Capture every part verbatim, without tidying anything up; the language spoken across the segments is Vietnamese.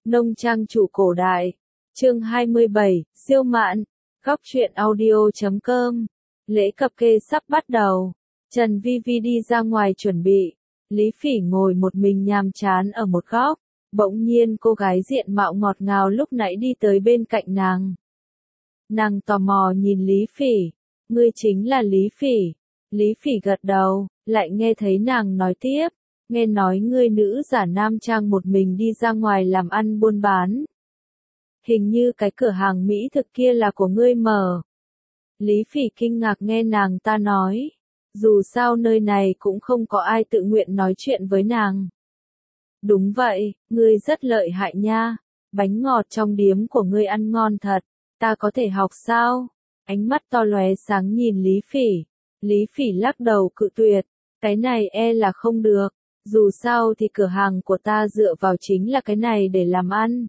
Nông trang chủ cổ đại. Chương hai mươi bảy, Diêu Mạn. Góc truyện audio chấm com. Lễ cập kê sắp bắt đầu. Trần Vi Vi đi ra ngoài chuẩn bị. Lý Phỉ ngồi một mình nhàm chán ở một góc. Bỗng nhiên cô gái diện mạo ngọt ngào lúc nãy đi tới bên cạnh nàng. Nàng tò mò nhìn Lý Phỉ. Ngươi chính là Lý Phỉ. Lý Phỉ gật đầu, lại nghe thấy nàng nói tiếp. Nghe nói ngươi nữ giả nam trang một mình đi ra ngoài làm ăn buôn bán. Hình như cái cửa hàng mỹ thực kia là của ngươi mở. Lý Phỉ kinh ngạc nghe nàng ta nói. Dù sao nơi này cũng không có ai tự nguyện nói chuyện với nàng. Đúng vậy, ngươi rất lợi hại nha. Bánh ngọt trong điếm của ngươi ăn ngon thật. Ta có thể học sao? Ánh mắt to lóe sáng nhìn Lý Phỉ. Lý Phỉ lắc đầu cự tuyệt. Cái này e là không được. Dù sao thì cửa hàng của ta dựa vào chính là cái này để làm ăn.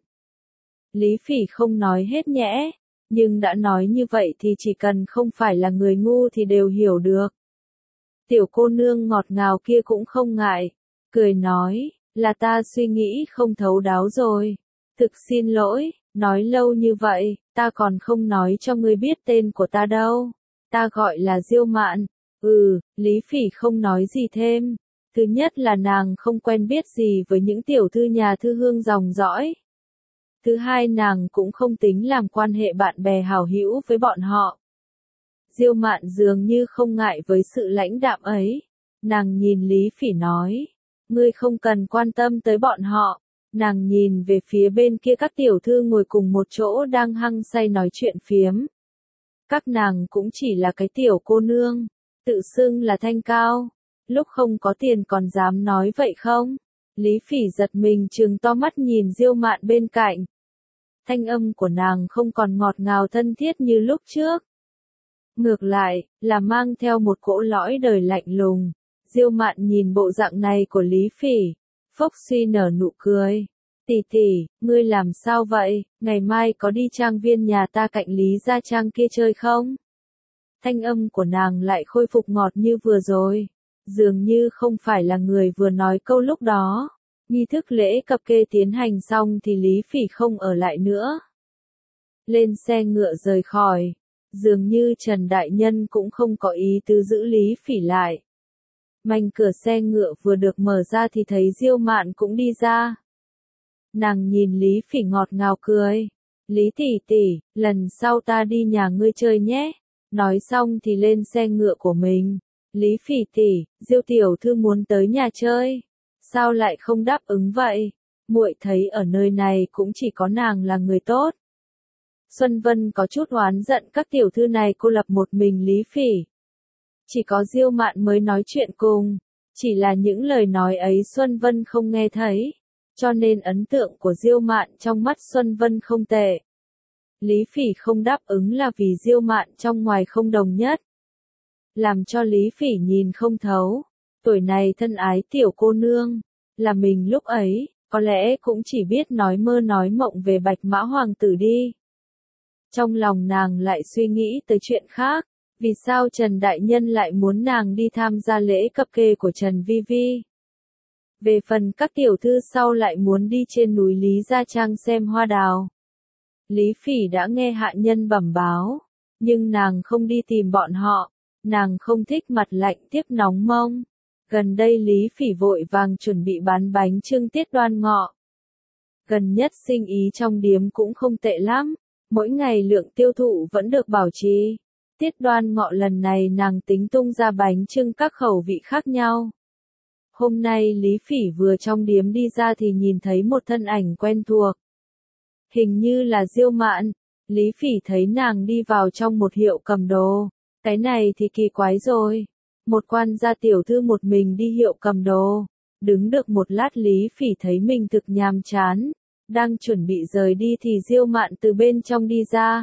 Lý Phỉ không nói hết nhẽ, nhưng đã nói như vậy thì chỉ cần không phải là người ngu thì đều hiểu được. Tiểu cô nương ngọt ngào kia cũng không ngại, cười nói, là ta suy nghĩ không thấu đáo rồi. Thực xin lỗi, nói lâu như vậy, ta còn không nói cho ngươi biết tên của ta đâu. Ta gọi là Diêu Mạn. Ừ, Lý Phỉ không nói gì thêm. Thứ nhất là nàng không quen biết gì với những tiểu thư nhà thư hương dòng dõi. Thứ hai nàng cũng không tính làm quan hệ bạn bè hảo hữu với bọn họ. Diêu Mạn dường như không ngại với sự lãnh đạm ấy. Nàng nhìn Lý Phỉ nói. Ngươi không cần quan tâm tới bọn họ. Nàng nhìn về phía bên kia các tiểu thư ngồi cùng một chỗ đang hăng say nói chuyện phiếm. Các nàng cũng chỉ là cái tiểu cô nương. Tự xưng là thanh cao. Lúc không có tiền còn dám nói vậy không? Lý Phỉ giật mình trừng to mắt nhìn Diêu Mạn bên cạnh. Thanh âm của nàng không còn ngọt ngào thân thiết như lúc trước. Ngược lại, là mang theo một cỗ lõi đời lạnh lùng. Diêu Mạn nhìn bộ dạng này của Lý Phỉ. Phốc suy nở nụ cười. Tỷ tỷ, ngươi làm sao vậy? Ngày mai có đi trang viên nhà ta cạnh Lý Gia Trang kia chơi không? Thanh âm của nàng lại khôi phục ngọt như vừa rồi. Dường như không phải là người vừa nói câu lúc đó. Nghi thức lễ cập kê tiến hành xong thì Lý Phỉ không ở lại nữa. Lên xe ngựa rời khỏi. Dường như Trần Đại Nhân cũng không có ý tứ giữ Lý Phỉ lại. Mảnh cửa xe ngựa vừa được mở ra thì thấy Diêu Mạn cũng đi ra. Nàng nhìn Lý Phỉ ngọt ngào cười. Lý tỷ tỷ, lần sau ta đi nhà ngươi chơi nhé. Nói xong thì lên xe ngựa của mình. Lý Phỉ tỷ, Diêu tiểu thư muốn tới nhà chơi. Sao lại không đáp ứng vậy? Muội thấy ở nơi này cũng chỉ có nàng là người tốt. Xuân Vân có chút oán giận các tiểu thư này cô lập một mình Lý Phỉ. Chỉ có Diêu Mạn mới nói chuyện cùng. Chỉ là những lời nói ấy Xuân Vân không nghe thấy. Cho nên ấn tượng của Diêu Mạn trong mắt Xuân Vân không tệ. Lý Phỉ không đáp ứng là vì Diêu Mạn trong ngoài không đồng nhất. Làm cho Lý Phỉ nhìn không thấu. Tuổi này thân ái tiểu cô nương. Là mình lúc ấy, có lẽ cũng chỉ biết nói mơ nói mộng về Bạch Mã Hoàng tử đi. Trong lòng nàng lại suy nghĩ tới chuyện khác. Vì sao Trần Đại Nhân lại muốn nàng đi tham gia lễ cập kê của Trần Vi Vi? Về phần các tiểu thư sau lại muốn đi trên núi Lý Gia Trang xem hoa đào. Lý Phỉ đã nghe hạ nhân bẩm báo. Nhưng nàng không đi tìm bọn họ. Nàng không thích mặt lạnh tiếp nóng mông. Gần đây Lý Phỉ vội vàng chuẩn bị bán bánh chưng tiết Đoan Ngọ. Gần nhất sinh ý trong điếm cũng không tệ lắm. Mỗi ngày lượng tiêu thụ vẫn được bảo trì. Tiết Đoan Ngọ lần này nàng tính tung ra bánh chưng các khẩu vị khác nhau. Hôm nay Lý Phỉ vừa trong điếm đi ra thì nhìn thấy một thân ảnh quen thuộc. Hình như là Diêu Mạn. Lý Phỉ thấy nàng đi vào trong một hiệu cầm đồ. Cái này thì kỳ quái rồi. Một quan gia tiểu thư một mình đi hiệu cầm đồ. Đứng được một lát Lý Phỉ thấy mình thực nhàm chán. Đang chuẩn bị rời đi thì Diêu Mạn từ bên trong đi ra.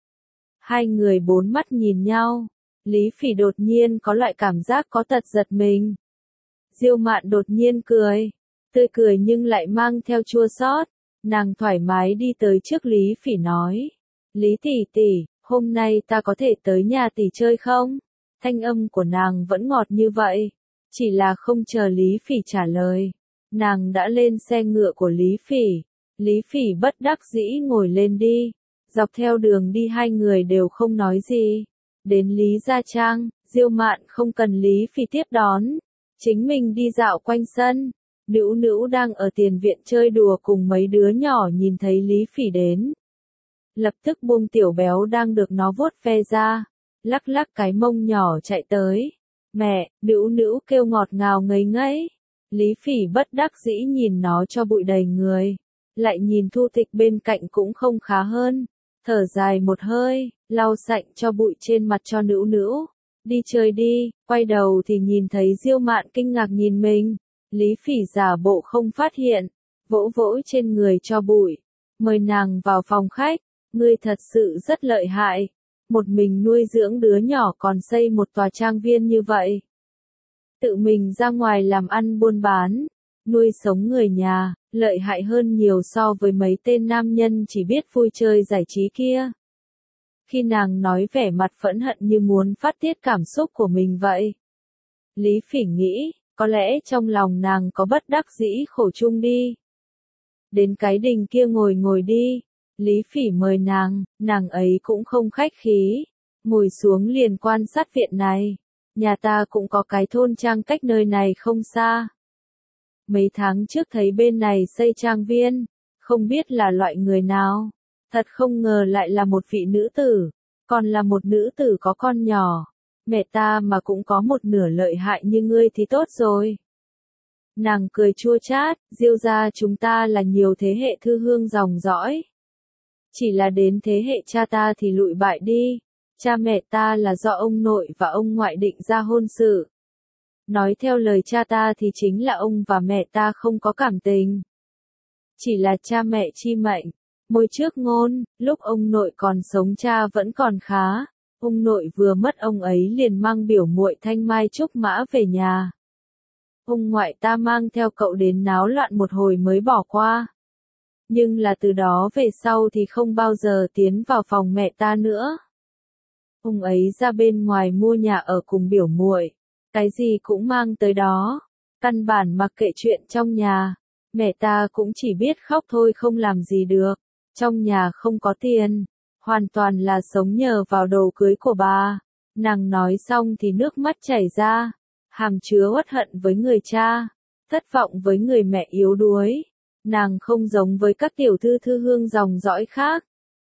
Hai người bốn mắt nhìn nhau. Lý Phỉ đột nhiên có loại cảm giác có tật giật mình. Diêu Mạn đột nhiên cười. Tươi cười nhưng lại mang theo chua xót. Nàng thoải mái đi tới trước Lý Phỉ nói. Lý tỷ tỷ, hôm nay ta có thể tới nhà tỷ chơi không? Thanh âm của nàng vẫn ngọt như vậy. Chỉ là không chờ Lý Phỉ trả lời. Nàng đã lên xe ngựa của Lý Phỉ. Lý Phỉ bất đắc dĩ ngồi lên đi. Dọc theo đường đi hai người đều không nói gì. Đến Lý Gia Trang, Diêu Mạn không cần Lý Phỉ tiếp đón. Chính mình đi dạo quanh sân. Nữu Nữu đang ở tiền viện chơi đùa cùng mấy đứa nhỏ nhìn thấy Lý Phỉ đến. Lập tức buông tiểu béo đang được nó vuốt ve ra. Lắc lắc cái mông nhỏ chạy tới. Mẹ, Nữu Nữu kêu ngọt ngào ngây ngấy. Lý Phỉ bất đắc dĩ nhìn nó cho bụi đầy người. Lại nhìn Thu Tịch bên cạnh cũng không khá hơn. Thở dài một hơi, lau sạch cho bụi trên mặt cho Nữu Nữu. Đi chơi đi, quay đầu thì nhìn thấy Diêu Mạn kinh ngạc nhìn mình. Lý Phỉ giả bộ không phát hiện, vỗ vỗ trên người cho bụi. Mời nàng vào phòng khách, ngươi thật sự rất lợi hại. Một mình nuôi dưỡng đứa nhỏ còn xây một tòa trang viên như vậy. Tự mình ra ngoài làm ăn buôn bán, nuôi sống người nhà, lợi hại hơn nhiều so với mấy tên nam nhân chỉ biết vui chơi giải trí kia. Khi nàng nói vẻ mặt phẫn hận như muốn phát tiết cảm xúc của mình vậy. Lý Phỉ nghĩ, có lẽ trong lòng nàng có bất đắc dĩ khổ chung đi. Đến cái đình kia ngồi ngồi đi. Lý Phỉ mời nàng, nàng ấy cũng không khách khí. Ngồi xuống liền quan sát viện này. Nhà ta cũng có cái thôn trang cách nơi này không xa. Mấy tháng trước thấy bên này xây trang viên, không biết là loại người nào. Thật không ngờ lại là một vị nữ tử, còn là một nữ tử có con nhỏ. Mẹ ta mà cũng có một nửa lợi hại như ngươi thì tốt rồi. Nàng cười chua chát, Diêu gia chúng ta là nhiều thế hệ thư hương dòng dõi. Chỉ là đến thế hệ cha ta thì lụi bại đi. Cha mẹ ta là do ông nội và ông ngoại định ra hôn sự. Nói theo lời cha ta thì chính là ông và mẹ ta không có cảm tình. Chỉ là cha mẹ chi mệnh. Môi trước ngôn, lúc ông nội còn sống cha vẫn còn khá. Ông nội vừa mất ông ấy liền mang biểu muội Thanh Mai Trúc Mã về nhà. Ông ngoại ta mang theo cậu đến náo loạn một hồi mới bỏ qua. Nhưng là từ đó về sau thì không bao giờ tiến vào phòng mẹ ta nữa. Ông ấy ra bên ngoài mua nhà ở cùng biểu muội, cái gì cũng mang tới đó, căn bản mặc kệ chuyện trong nhà. Mẹ ta cũng chỉ biết khóc thôi không làm gì được, trong nhà không có tiền, hoàn toàn là sống nhờ vào đồ cưới của bà. Nàng nói xong thì nước mắt chảy ra, hàm chứa uất hận với người cha, thất vọng với người mẹ yếu đuối. Nàng không giống với các tiểu thư thư hương dòng dõi khác.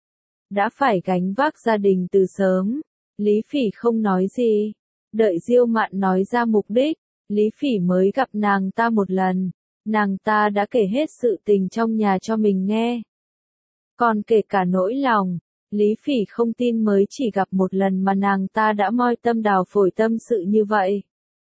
Đã phải gánh vác gia đình từ sớm. Lý Phỉ không nói gì. Đợi Diêu Mạn nói ra mục đích, Lý Phỉ mới gặp nàng ta một lần. Nàng ta đã kể hết sự tình trong nhà cho mình nghe. Còn kể cả nỗi lòng. Lý Phỉ không tin mới chỉ gặp một lần mà nàng ta đã moi tâm đào phổi tâm sự như vậy.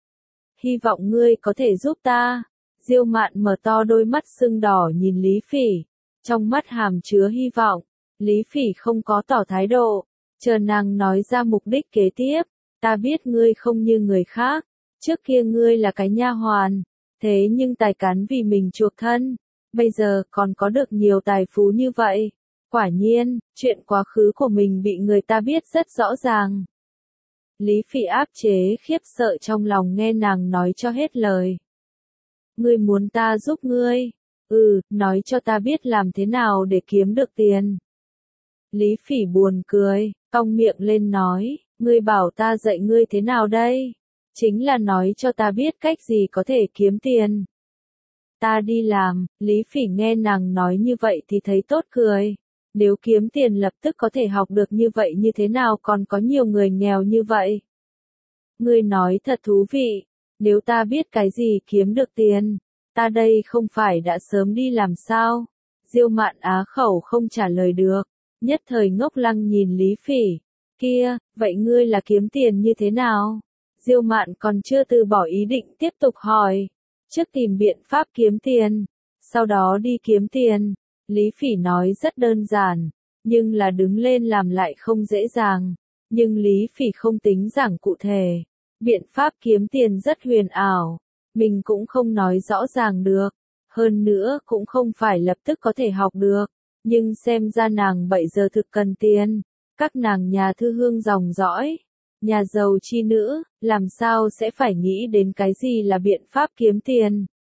Hy vọng ngươi có thể giúp ta. Diêu Mạn mở to đôi mắt sưng đỏ nhìn Lý Phỉ, trong mắt hàm chứa hy vọng. Lý Phỉ không có tỏ thái độ, chờ nàng nói ra mục đích kế tiếp. Ta biết ngươi không như người khác, trước kia ngươi là cái nha hoàn, thế nhưng tài cán vì mình chuộc thân, bây giờ còn có được nhiều tài phú như vậy. Quả nhiên, chuyện quá khứ của mình bị người ta biết rất rõ ràng. Lý Phỉ áp chế khiếp sợ trong lòng nghe nàng nói cho hết lời. Ngươi muốn ta giúp ngươi? Ừ, nói cho ta biết làm thế nào để kiếm được tiền. Lý Phỉ buồn cười, cong miệng lên nói, ngươi bảo ta dạy ngươi thế nào đây? Chính là nói cho ta biết cách gì có thể kiếm tiền. Ta đi làm. Lý Phỉ nghe nàng nói như vậy thì thấy tốt cười. Nếu kiếm tiền lập tức có thể học được như vậy như thế nào còn có nhiều người nghèo như vậy? Ngươi nói thật thú vị. Nếu ta biết cái gì kiếm được tiền, ta đây không phải đã sớm đi làm sao? Diêu Mạn á khẩu không trả lời được, nhất thời ngốc lăng nhìn Lý Phỉ. Kia, vậy ngươi là kiếm tiền như thế nào? Diêu Mạn còn chưa từ bỏ ý định tiếp tục hỏi. Trước tìm biện pháp kiếm tiền, sau đó đi kiếm tiền. Lý Phỉ nói rất đơn giản, nhưng là đứng lên làm lại không dễ dàng. Nhưng Lý Phỉ không tính giảng cụ thể. Biện pháp kiếm tiền rất huyền ảo, mình cũng không nói rõ ràng được, hơn nữa cũng không phải lập tức có thể học được, nhưng xem ra nàng bây giờ thực cần tiền, các nàng nhà thư hương dòng dõi, nhà giàu chi nữ, làm sao sẽ phải nghĩ đến cái gì là biện pháp kiếm tiền.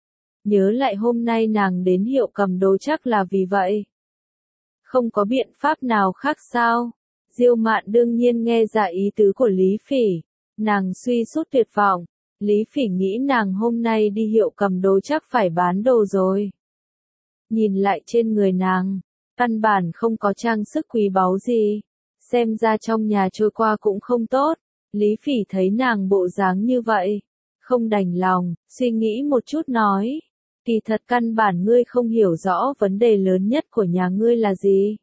nhớ lại hôm nay nàng đến Hiệu Cầm Đồ chắc là vì vậy. Không có biện pháp nào khác sao? Diêu Mạn đương nhiên nghe ra ý tứ của Lý Phỉ, nàng suy sút tuyệt vọng, Lý Phỉ nghĩ nàng hôm nay đi Hiệu Cầm Đồ chắc phải bán đồ rồi. Nhìn lại trên người nàng, căn bản không có trang sức quý báu gì, xem ra trong nhà trôi qua cũng không tốt. Lý Phỉ thấy nàng bộ dáng như vậy, không đành lòng, suy nghĩ một chút nói, kỳ thật căn bản ngươi không hiểu rõ vấn đề lớn nhất của nhà ngươi là gì.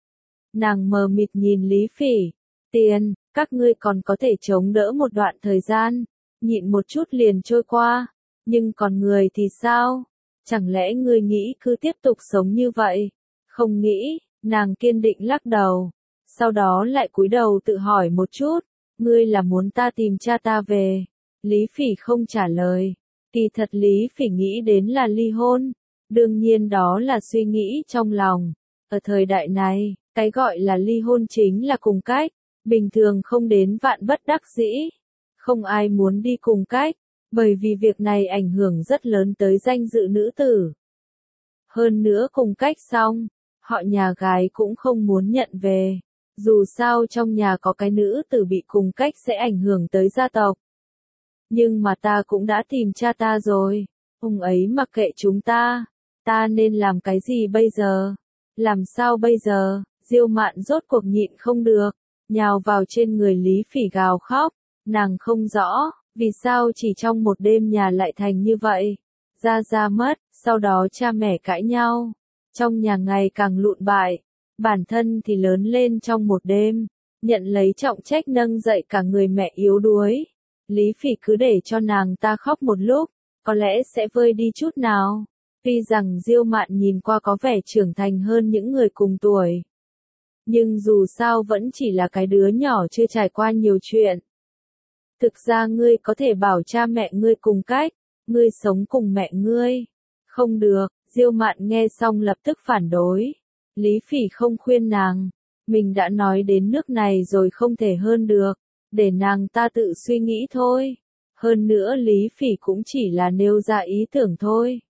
Nàng mờ mịt nhìn Lý Phỉ, tiền, các ngươi còn có thể chống đỡ một đoạn thời gian, nhịn một chút liền trôi qua, nhưng còn người thì sao? Chẳng lẽ ngươi nghĩ cứ tiếp tục sống như vậy? Không nghĩ, nàng kiên định lắc đầu, sau đó lại cúi đầu tự hỏi một chút, ngươi là muốn ta tìm cha ta về? Lý Phỉ không trả lời, kỳ thật Lý Phỉ nghĩ đến là ly hôn, đương nhiên đó là suy nghĩ trong lòng. Ở thời đại này, cái gọi là ly hôn chính là cùng cách, bình thường không đến vạn bất đắc dĩ, không ai muốn đi cùng cách, bởi vì việc này ảnh hưởng rất lớn tới danh dự nữ tử. Hơn nữa cùng cách xong, họ nhà gái cũng không muốn nhận về, dù sao trong nhà có cái nữ tử bị cùng cách sẽ ảnh hưởng tới gia tộc. Nhưng mà ta cũng đã tìm cha ta rồi, ông ấy mặc kệ chúng ta, ta nên làm cái gì bây giờ? Làm sao bây giờ? Diêu Mạn rốt cuộc nhịn không được, nhào vào trên người Lý Phỉ gào khóc, nàng không rõ, vì sao chỉ trong một đêm nhà lại thành như vậy. Gia Gia mất, sau đó cha mẹ cãi nhau, trong nhà ngày càng lụn bại, bản thân thì lớn lên trong một đêm, nhận lấy trọng trách nâng dậy cả người mẹ yếu đuối. Lý Phỉ cứ để cho nàng ta khóc một lúc, có lẽ sẽ vơi đi chút nào. Tuy rằng Diêu Mạn nhìn qua có vẻ trưởng thành hơn những người cùng tuổi, nhưng dù sao vẫn chỉ là cái đứa nhỏ chưa trải qua nhiều chuyện. Thực ra ngươi có thể bảo cha mẹ ngươi cùng cách, ngươi sống cùng mẹ ngươi. Không được, Diêu Mạn nghe xong lập tức phản đối. Lý Phỉ không khuyên nàng, mình đã nói đến nước này rồi không thể hơn được, để nàng ta tự suy nghĩ thôi. Hơn nữa Lý Phỉ cũng chỉ là nêu ra ý tưởng thôi.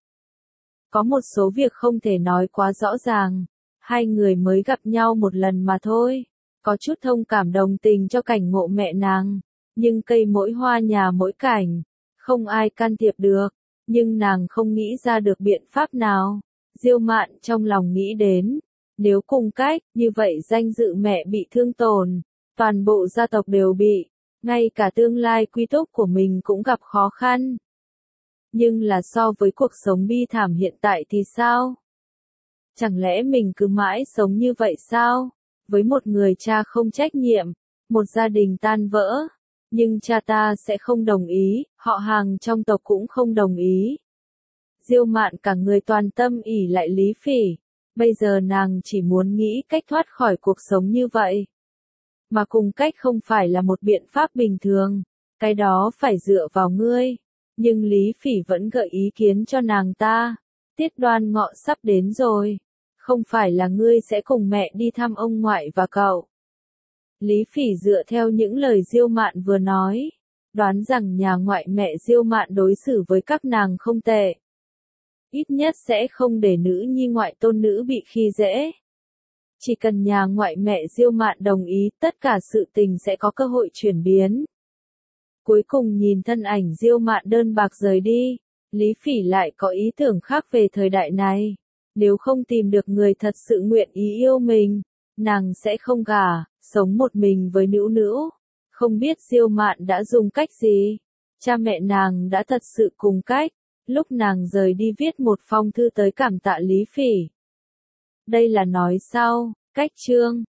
Có một số việc không thể nói quá rõ ràng, hai người mới gặp nhau một lần mà thôi. Có chút thông cảm đồng tình cho cảnh ngộ mẹ nàng, nhưng cây mỗi hoa nhà mỗi cảnh, không ai can thiệp được, nhưng nàng không nghĩ ra được biện pháp nào. Diêu Mạn trong lòng nghĩ đến, nếu cùng cách, như vậy danh dự mẹ bị thương tổn, toàn bộ gia tộc đều bị, ngay cả tương lai quy túc của mình cũng gặp khó khăn. Nhưng là so với cuộc sống bi thảm hiện tại thì sao? Chẳng lẽ mình cứ mãi sống như vậy sao? Với một người cha không trách nhiệm, một gia đình tan vỡ, nhưng cha ta sẽ không đồng ý, họ hàng trong tộc cũng không đồng ý. Diêu Mạn cả người toàn tâm ỷ lại Lý Phỉ, bây giờ nàng chỉ muốn nghĩ cách thoát khỏi cuộc sống như vậy. Mà cùng cách không phải là một biện pháp bình thường, cái đó phải dựa vào ngươi. Nhưng Lý Phỉ vẫn gợi ý kiến cho nàng ta, Tiết Đoan Ngọ sắp đến rồi, không phải là ngươi sẽ cùng mẹ đi thăm ông ngoại và cậu. Lý Phỉ dựa theo những lời Diêu Mạn vừa nói, đoán rằng nhà ngoại mẹ Diêu Mạn đối xử với các nàng không tệ. Ít nhất sẽ không để nữ nhi ngoại tôn nữ bị khi dễ. Chỉ cần nhà ngoại mẹ Diêu Mạn đồng ý, tất cả sự tình sẽ có cơ hội chuyển biến. Cuối cùng nhìn thân ảnh Diêu Mạn đơn bạc rời đi, Lý Phỉ lại có ý tưởng khác về thời đại này. Nếu không tìm được người thật sự nguyện ý yêu mình, nàng sẽ không gả, sống một mình với nữ nữ. Không biết Diêu Mạn đã dùng cách gì? Cha mẹ nàng đã thật sự cùng cách, lúc nàng rời đi viết một phong thư tới cảm tạ Lý Phỉ. Đây là nói sau, cách chương